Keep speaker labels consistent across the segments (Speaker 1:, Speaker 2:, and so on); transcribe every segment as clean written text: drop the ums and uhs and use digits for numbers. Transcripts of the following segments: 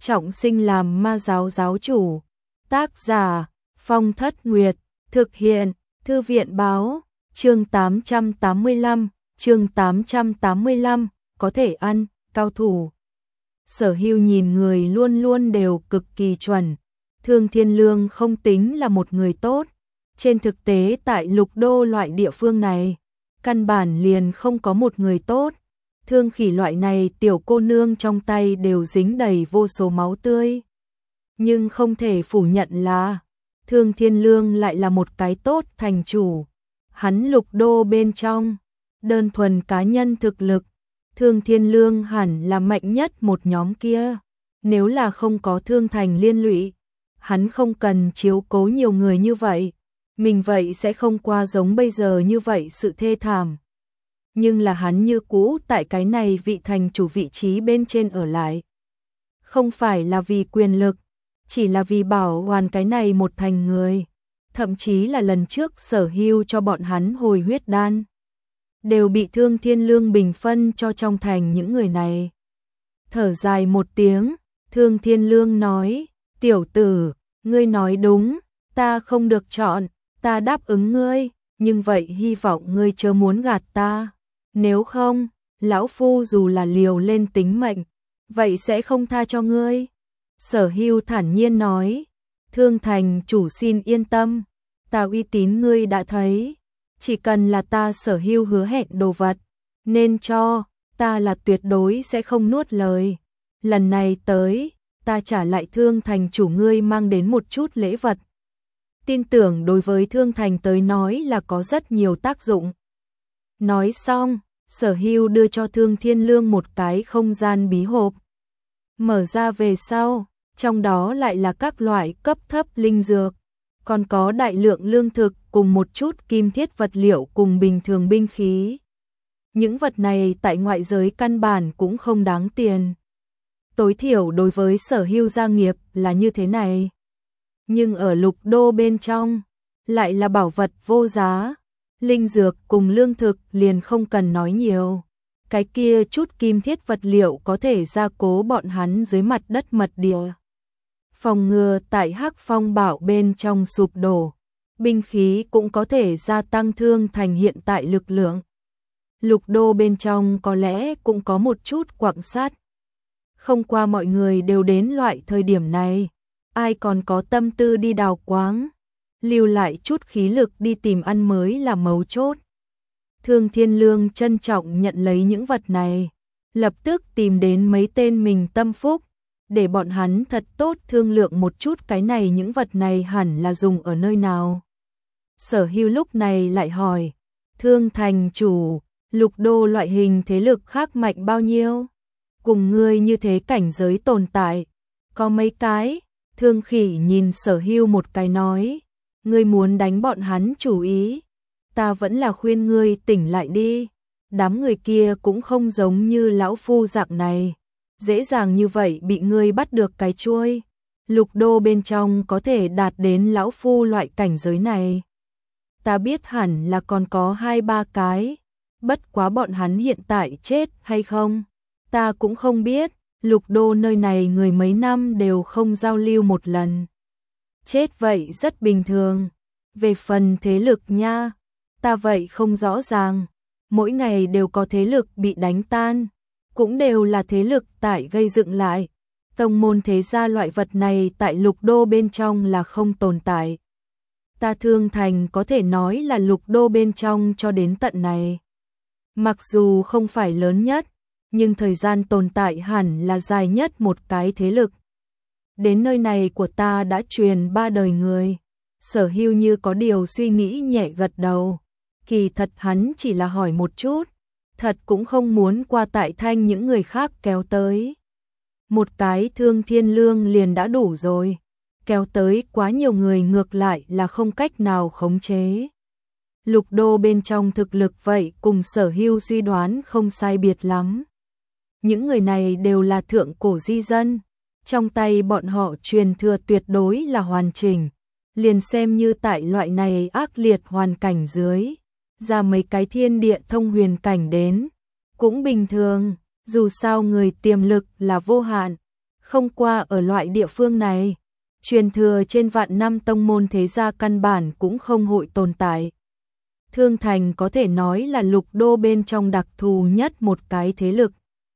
Speaker 1: trọng sinh làm ma giáo giáo chủ. Tác giả Phong Thất Nguyệt, thực hiện Thư viện Báo, chương 885, có thể ăn, cao thủ. Sở Hưu nhìn người luôn luôn đều cực kỳ chuẩn. Thương Thiên Lương không tính là một người tốt. Trên thực tế tại Lục Đô loại địa phương này, căn bản liền không có một người tốt. Thương Khỉ loại này tiểu cô nương trong tay đều dính đầy vô số máu tươi. Nhưng không thể phủ nhận là Thương Thiên Lương lại là một cái tốt thành chủ. Hắn Lục Đô bên trong, đơn thuần cá nhân thực lực, Thương Thiên Lương hẳn là mạnh nhất một nhóm kia. Nếu là không có Thương Thành liên lụy, hắn không cần chiếu cố nhiều người như vậy. Mình vậy sẽ không qua giống bây giờ như vậy sự thê thảm. Nhưng là hắn như cũ tại cái này vị thành chủ vị trí bên trên ở lại. Không phải là vì quyền lực, chỉ là vì bảo hoàn cái này một thành người. Thậm chí là lần trước Sở Hưu cho bọn hắn hồi huyết đan, đều bị Thương Thiên Lương bình phân cho trong thành những người này. Thở dài một tiếng, Thương Thiên Lương nói, tiểu tử, ngươi nói đúng, ta không được chọn, ta đáp ứng ngươi, nhưng vậy hy vọng ngươi chớ muốn gạt ta. Nếu không, lão phu dù là liều lên tính mệnh, vậy sẽ không tha cho ngươi. Sở Hưu thản nhiên nói, Thương Thành chủ xin yên tâm, ta uy tín ngươi đã thấy, chỉ cần là ta Sở Hưu hứa hẹn đồ vật, nên cho, ta là tuyệt đối sẽ không nuốt lời. Lần này tới, ta trả lại Thương Thành chủ ngươi mang đến một chút lễ vật. Tin tưởng đối với Thương Thành tới nói là có rất nhiều tác dụng. Nói xong, Sở Hưu đưa cho Thương Thiên Lương một cái không gian bí hộp. Mở ra về sau, trong đó lại là các loại cấp thấp linh dược, còn có đại lượng lương thực cùng một chút kim thiết vật liệu cùng bình thường binh khí. Những vật này tại ngoại giới căn bản cũng không đáng tiền. Tối thiểu đối với Sở Hưu gia nghiệp là như thế này. Nhưng ở Lục Đô bên trong, lại là bảo vật vô giá. Linh dược cùng lương thực liền không cần nói nhiều. Cái kia chút kim thiết vật liệu có thể gia cố bọn hắn dưới mặt đất mật địa. Phòng ngừa tại Hắc Phong Bảo bên trong sụp đổ. Binh khí cũng có thể gia tăng Thương Thành hiện tại lực lượng. Lục Đô bên trong có lẽ cũng có một chút quặng sắt. Không qua mọi người đều đến loại thời điểm này, ai còn có tâm tư đi đào quáng, lưu lại chút khí lực đi tìm ăn mới là mấu chốt. Thương Thiên Lương trân trọng nhận lấy những vật này, lập tức tìm đến mấy tên mình tâm phúc, để bọn hắn thật tốt thương lượng một chút cái này những vật này hẳn là dùng ở nơi nào. Sở Hưu lúc này lại hỏi, Thương Thành chủ, Lục Đô loại hình thế lực khác mạnh bao nhiêu? Cùng ngươi như thế cảnh giới tồn tại, có mấy cái? Thương Khỉ nhìn Sở Hưu một cái nói, ngươi muốn đánh bọn hắn chủ ý, ta vẫn là khuyên ngươi tỉnh lại đi. Đám người kia cũng không giống như lão phu dạng này, dễ dàng như vậy bị ngươi bắt được cái chuôi. Lục Đô bên trong có thể đạt đến lão phu loại cảnh giới này, ta biết hẳn là còn có 2-3 cái, bất quá bọn hắn hiện tại chết hay không, ta cũng không biết. Lục Đô nơi này người mấy năm đều không giao lưu một lần, chết vậy rất bình thường. Về phần thế lực nha, ta vậy không rõ ràng, mỗi ngày đều có thế lực bị đánh tan, cũng đều là thế lực tại gây dựng lại. Tông môn thế gia loại vật này tại Lục Đô bên trong là không tồn tại. Ta Thương Thành có thể nói là Lục Đô bên trong cho đến tận này. Mặc dù không phải lớn nhất, nhưng thời gian tồn tại hẳn là dài nhất một cái thế lực. Đến nơi này của ta đã truyền 3 đời người. Sở Hưu như có điều suy nghĩ nhẹ gật đầu. Kỳ thật hắn chỉ là hỏi một chút, thật cũng không muốn qua tại thanh những người khác kéo tới. Một cái Thương Thiên Lương liền đã đủ rồi, kéo tới quá nhiều người ngược lại là không cách nào khống chế. Lục Đô bên trong thực lực vậy cùng Sở Hưu suy đoán không sai biệt lắm. Những người này đều là thượng cổ di dân, trong tay bọn họ truyền thừa tuyệt đối là hoàn chỉnh, liền xem như tại loại này ác liệt hoàn cảnh dưới, ra mấy cái thiên địa thông huyền cảnh đến, cũng bình thường, dù sao người tiềm lực là vô hạn, không qua ở loại địa phương này. Truyền thừa trên vạn năm tông môn thế gia căn bản cũng không hội tồn tại. Thương Thành có thể nói là lục đô bên trong đặc thù nhất một cái thế lực.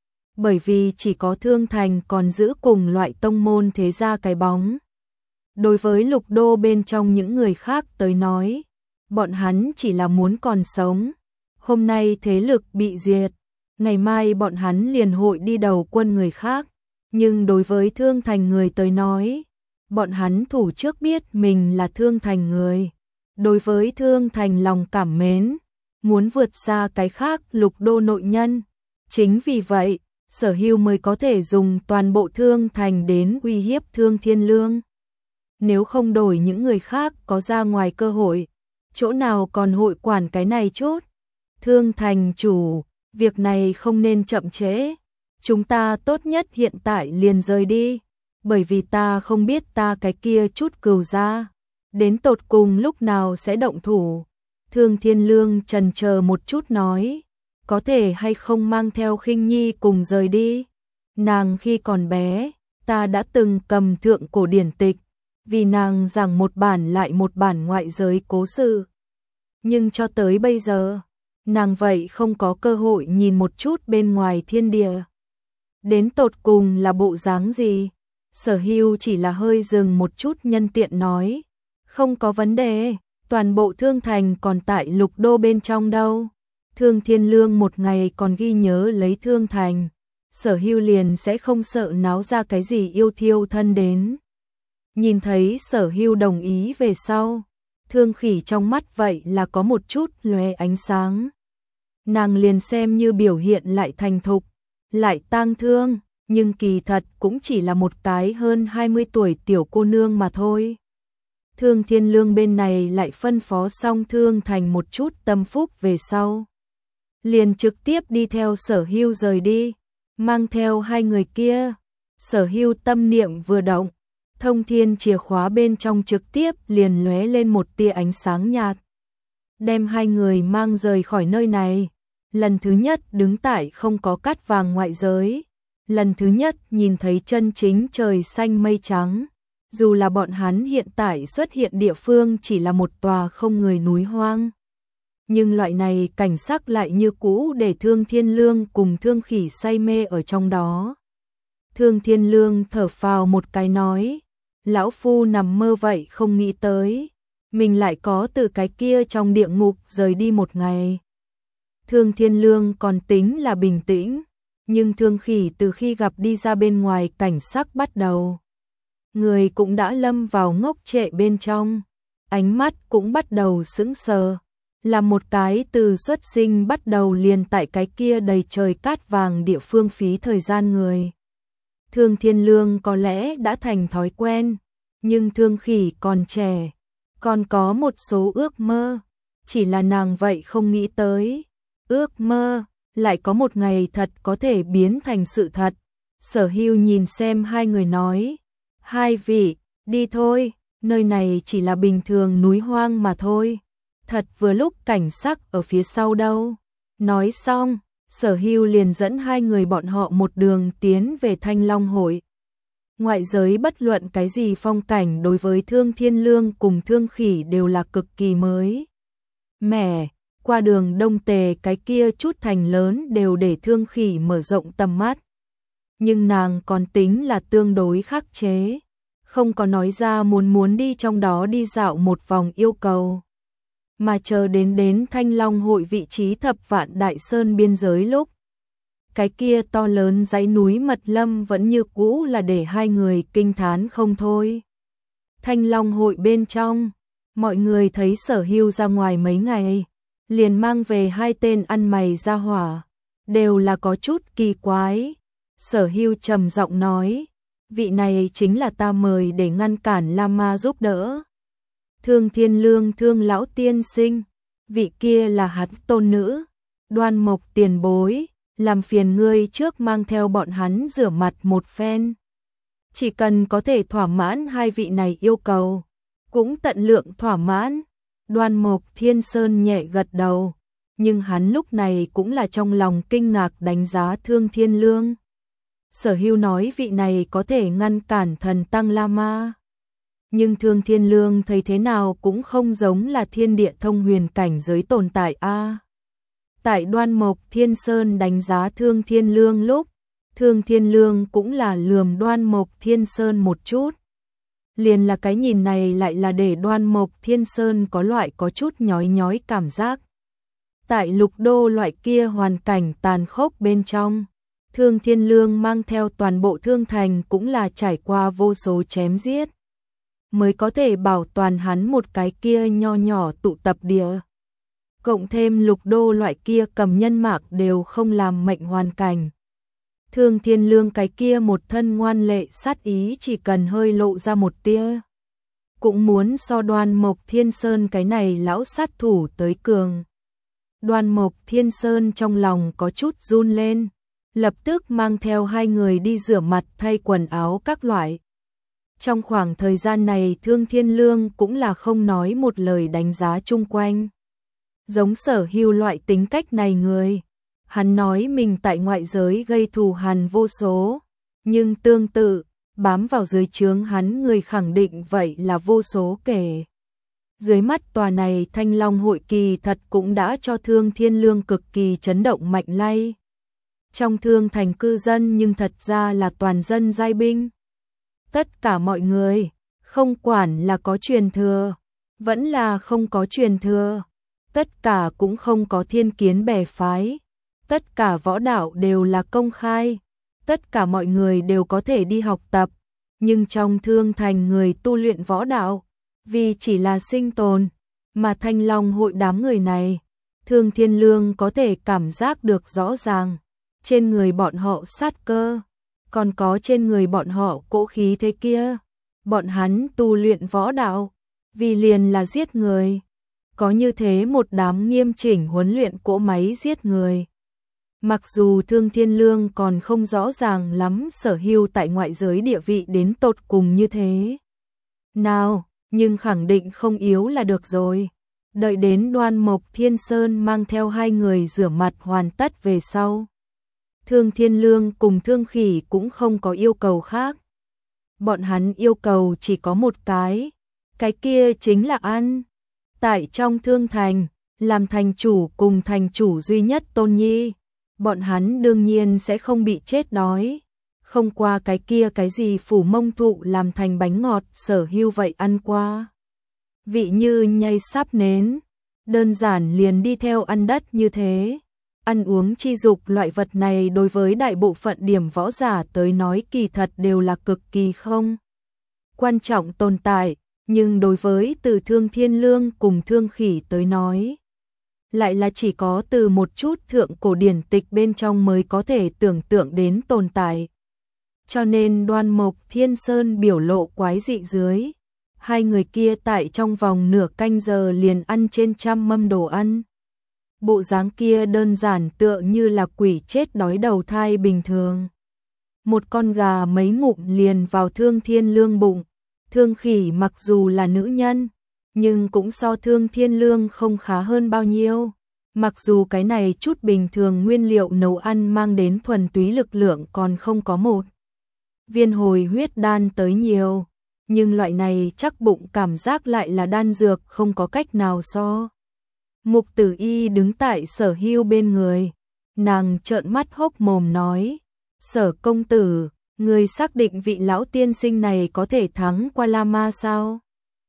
Speaker 1: Bởi vì chỉ có Thương Thành còn giữ cùng loại tông môn thế gia cái bóng. Đối với lục đô bên trong những người khác tới nói, bọn hắn chỉ là muốn còn sống. Hôm nay thế lực bị diệt, ngày mai bọn hắn liền hội đi đầu quân người khác. Nhưng đối với Thương Thành người tới nói, bọn hắn thủ trước biết mình là Thương Thành người. Đối với Thương Thành lòng cảm mến, muốn vượt xa cái khác lục đô nội nhân. Chính vì vậy, Sở Hưu mới có thể dùng toàn bộ Thương Thành đến uy hiếp Thương Thiên Lương. Nếu không đổi những người khác có ra ngoài cơ hội, chỗ nào còn hội quản cái này chút. Thương Thành chủ, việc này không nên chậm trễ. Chúng ta tốt nhất hiện tại liền rời đi, bởi vì ta không biết ta cái kia chút cừu gia đến tột cùng lúc nào sẽ động thủ. Thương Thiên Lương chần chờ một chút nói, có thể hay không mang theo Khinh Nhi cùng rời đi. Nàng khi còn bé, ta đã từng cầm thượng cổ điển tịch, vì nàng giảng một bản lại một bản ngoại giới cố sự. Nhưng cho tới bây giờ, nàng vậy không có cơ hội nhìn một chút bên ngoài thiên địa. Đến tột cùng là bộ dáng gì? Sở Hưu chỉ là hơi dừng một chút nhân tiện nói, không có vấn đề, toàn bộ Thương Thành còn tại lục đô bên trong đâu. Thương Thiên Lương một ngày còn ghi nhớ lấy Thương Thành, Sở Hưu liền sẽ không sợ náo ra cái gì yêu thiêu thân đến. Nhìn thấy Sở Hưu đồng ý về sau, Thương Khỉ trong mắt vậy là có một chút lóe ánh sáng. Nàng liền xem như biểu hiện lại thành thục, lại tang thương, nhưng kỳ thật cũng chỉ là một cái hơn 20 tuổi tiểu cô nương mà thôi. Thương Thiên Lương bên này lại phân phó xong Thương Thành một chút tâm phúc về sau, liền trực tiếp đi theo Sở Hưu rời đi, mang theo hai người kia. Sở Hưu tâm niệm vừa động, thông thiên chìa khóa bên trong trực tiếp liền lóe lên một tia ánh sáng nhạt, đem hai người mang rời khỏi nơi này. Lần thứ nhất đứng tại không có cát vàng ngoại giới, lần thứ nhất nhìn thấy chân chính trời xanh mây trắng. Dù là bọn hắn hiện tại xuất hiện địa phương chỉ là một tòa không người núi hoang, nhưng loại này cảnh sắc lại như cũ để Thương Thiên Lương cùng Thương Khỉ say mê ở trong đó. Thương Thiên Lương thở phào một cái nói, lão phu nằm mơ vậy không nghĩ tới, mình lại có từ cái kia trong địa ngục rời đi một ngày. Thương Thiên Lương còn tính là bình tĩnh, nhưng Thương Khỉ từ khi gặp đi ra bên ngoài cảnh sắc bắt đầu, người cũng đã lâm vào ngốc trệ bên trong, ánh mắt cũng bắt đầu sững sờ, là một cái từ xuất sinh bắt đầu liền tại cái kia đầy trời cát vàng địa phương phí thời gian người. Thương Thiên Lương có lẽ đã thành thói quen, nhưng Thương Khỉ còn trẻ, còn có một số ước mơ, chỉ là nàng vậy không nghĩ tới, ước mơ lại có một ngày thật có thể biến thành sự thật. Sở Hưu nhìn xem hai người nói, hai vị, đi thôi, nơi này chỉ là bình thường núi hoang mà thôi, thật vừa lúc cảnh sắc ở phía sau đâu. Nói xong, Sở Hưu liền dẫn hai người bọn họ một đường tiến về Thanh Long hội. Ngoại giới bất luận cái gì phong cảnh đối với Thương Thiên Lương cùng Thương Khỉ đều là cực kỳ mới mẻ. Qua đường Đông Tề cái kia chút thành lớn đều để Thương Khỉ mở rộng tầm mắt. Nhưng nàng còn tính là tương đối khắc chế, không có nói ra muốn đi trong đó đi dạo một vòng yêu cầu. Mà chờ đến Thanh Long hội vị trí Thập Vạn Đại Sơn biên giới lúc, cái kia to lớn dãy núi Mật Lâm vẫn như cũ là để hai người kinh thán không thôi. Thanh Long hội bên trong, mọi người thấy Sở Hưu ra ngoài mấy ngày, liền mang về hai tên ăn mày ra hỏa, đều là có chút kỳ quái. Sở Hưu trầm giọng nói, vị này chính là ta mời để ngăn cản Lama giúp đỡ. Thương Thiên Lương Thương lão tiên sinh, vị kia là hắn tôn nữ, Đoan Mộc tiền bối, làm phiền ngươi trước mang theo bọn hắn rửa mặt một phen. Chỉ cần có thể thỏa mãn hai vị này yêu cầu, cũng tận lượng thỏa mãn. Đoan Mộc Thiên Sơn nhẹ gật đầu, nhưng hắn lúc này cũng là trong lòng kinh ngạc đánh giá Thương Thiên Lương. Sở Hưu nói vị này có thể ngăn cản thần tăng Lama. Nhưng Thương Thiên Lương thấy thế nào cũng không giống là thiên địa thông huyền cảnh giới tồn tại a. Tại Đoan Mộc Thiên Sơn đánh giá Thương Thiên Lương lúc, Thương Thiên Lương cũng là lườm Đoan Mộc Thiên Sơn một chút. Liền là cái nhìn này lại là để Đoan Mộc Thiên Sơn có loại có chút nhói nhói cảm giác. Tại Lục Đô loại kia hoàn cảnh tàn khốc bên trong, Thương Thiên Lương mang theo toàn bộ Thương Thành cũng là trải qua vô số chém giết, mới có thể bảo toàn hắn một cái kia nho nhỏ tụ tập địa. Cộng thêm Lục Đô loại kia cầm nhân mạc đều không làm mệnh hoàn cảnh. Thương Thiên Lương cái kia một thân ngoan lệ sát ý chỉ cần hơi lộ ra một tia, cũng muốn so Đoan Mộc Thiên Sơn cái này lão sát thủ tới cường. Đoan Mộc Thiên Sơn trong lòng có chút run lên, lập tức mang theo hai người đi rửa mặt thay quần áo các loại. Trong khoảng thời gian này Thương Thiên Lương cũng là không nói một lời đánh giá chung quanh. Giống Sở Hưu loại tính cách này người, hắn nói mình tại ngoại giới gây thù hằn vô số, nhưng tương tự, bám vào dưới trướng hắn người khẳng định vậy là vô số kể. Dưới mắt tòa này Thanh Long hội kỳ thật cũng đã cho Thương Thiên Lương cực kỳ chấn động mạnh lay. Trong Thương Thành cư dân nhưng thật ra là toàn dân giai binh. Tất cả mọi người, không quản là có truyền thừa, vẫn là không có truyền thừa, tất cả cũng không có thiên kiến bè phái, tất cả võ đạo đều là công khai, tất cả mọi người đều có thể đi học tập, nhưng trong Thương Thành người tu luyện võ đạo, vì chỉ là sinh tồn, mà Thanh Long hội đám người này, Thương Thiên Lương có thể cảm giác được rõ ràng, trên người bọn họ sát cơ, còn có trên người bọn họ cỗ khí thế kia, bọn hắn tu luyện võ đạo, vì liền là giết người, có như thế một đám nghiêm chỉnh huấn luyện cỗ máy giết người. Mặc dù Thương Thiên Lương còn không rõ ràng lắm Sở Hưu tại ngoại giới địa vị đến tột cùng như thế nào, nhưng khẳng định không yếu là được rồi. Đợi đến Đoan Mộc Thiên Sơn mang theo hai người rửa mặt hoàn tất về sau, Thương Thiên Lương cùng Thương Khỉ cũng không có yêu cầu khác. Bọn hắn yêu cầu chỉ có một cái kia chính là ăn. Tại trong Thương Thành, làm thành chủ cùng thành chủ duy nhất Tôn Nhi, bọn hắn đương nhiên sẽ không bị chết đói. Không qua cái kia cái gì phủ mông thụ làm thành bánh ngọt Sở Hưu vậy ăn qua. Vị như nhây sáp nến, đơn giản liền đi theo ăn đất như thế. Ăn uống chi dục loại vật này đối với đại bộ phận điểm võ giả tới nói kỳ thật đều là cực kỳ không quan trọng tồn tại, nhưng đối với từ Thương Thiên Lương cùng Thương Khỉ tới nói, lại là chỉ có từ một chút thượng cổ điển tịch bên trong mới có thể tưởng tượng đến tồn tại. Cho nên Đoan Mộc Thiên Sơn biểu lộ quái dị dưới, hai người kia tại trong vòng nửa canh giờ liền ăn trên 100 mâm đồ ăn. Bộ dáng kia đơn giản tựa như là quỷ chết đói đầu thai bình thường. Một con gà mấy ngụm liền vào Thương Thiên Lương bụng. Thương Khỉ mặc dù là nữ nhân, nhưng cũng so Thương Thiên Lương không khá hơn bao nhiêu. Mặc dù cái này chút bình thường nguyên liệu nấu ăn mang đến thuần túy lực lượng còn không có một viên hồi huyết đan tới nhiều, nhưng loại này chắc bụng cảm giác lại là đan dược không có cách nào so. Mục Tử Y đứng tại Sở Hưu bên người, nàng trợn mắt hốc mồm nói, Sở công tử, người xác định vị lão tiên sinh này có thể thắng qua Lama sao?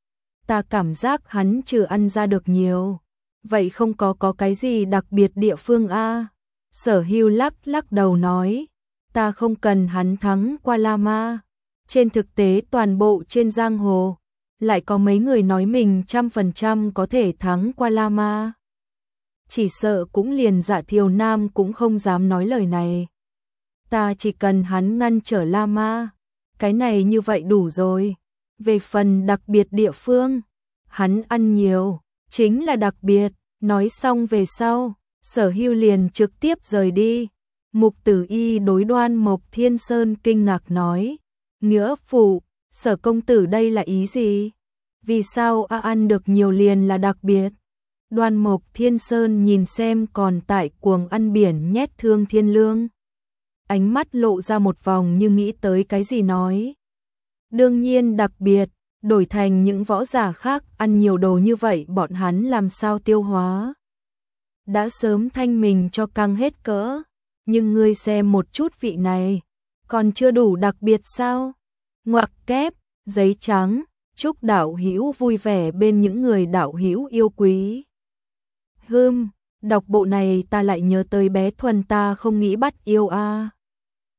Speaker 1: Ta cảm giác hắn trừ ăn ra được nhiều, vậy không có cái gì đặc biệt địa phương a? Sở Hưu lắc đầu nói, ta không cần hắn thắng qua Lama. Trên thực tế toàn bộ trên giang hồ, lại có mấy người nói mình 100% có thể thắng qua Lama. Chỉ sợ cũng liền Dạ Thiều Nam cũng không dám nói lời này. Ta chỉ cần hắn ngăn trở Lama, cái này như vậy đủ rồi. Về phần đặc biệt địa phương, hắn ăn nhiều, chính là đặc biệt. Nói xong về sau, Sở Hưu liền trực tiếp rời đi. Mục Tử Y đối Đoan Mộc Thiên Sơn kinh ngạc nói, nghĩa phụ, Sở công tử đây là ý gì? Vì sao ăn được nhiều liền là đặc biệt? Đoan Mộc Thiên Sơn nhìn xem còn tại cuồng ăn biển nhét Thương Thiên Lương. ánh mắt lộ ra một vòng như nghĩ tới cái gì nói. Đương nhiên đặc biệt, đổi thành những võ giả khác ăn nhiều đồ như vậy bọn hắn làm sao tiêu hóa. Đã sớm thanh mình cho căng hết cỡ, nhưng ngươi xem một chút vị này, còn chưa đủ đặc biệt sao? Ngoặc kép, giấy trắng, chúc đạo hữu vui vẻ bên những người đạo hữu yêu quý. Đọc bộ này ta lại nhớ tới bé Thuần ta không nghĩ bắt yêu a.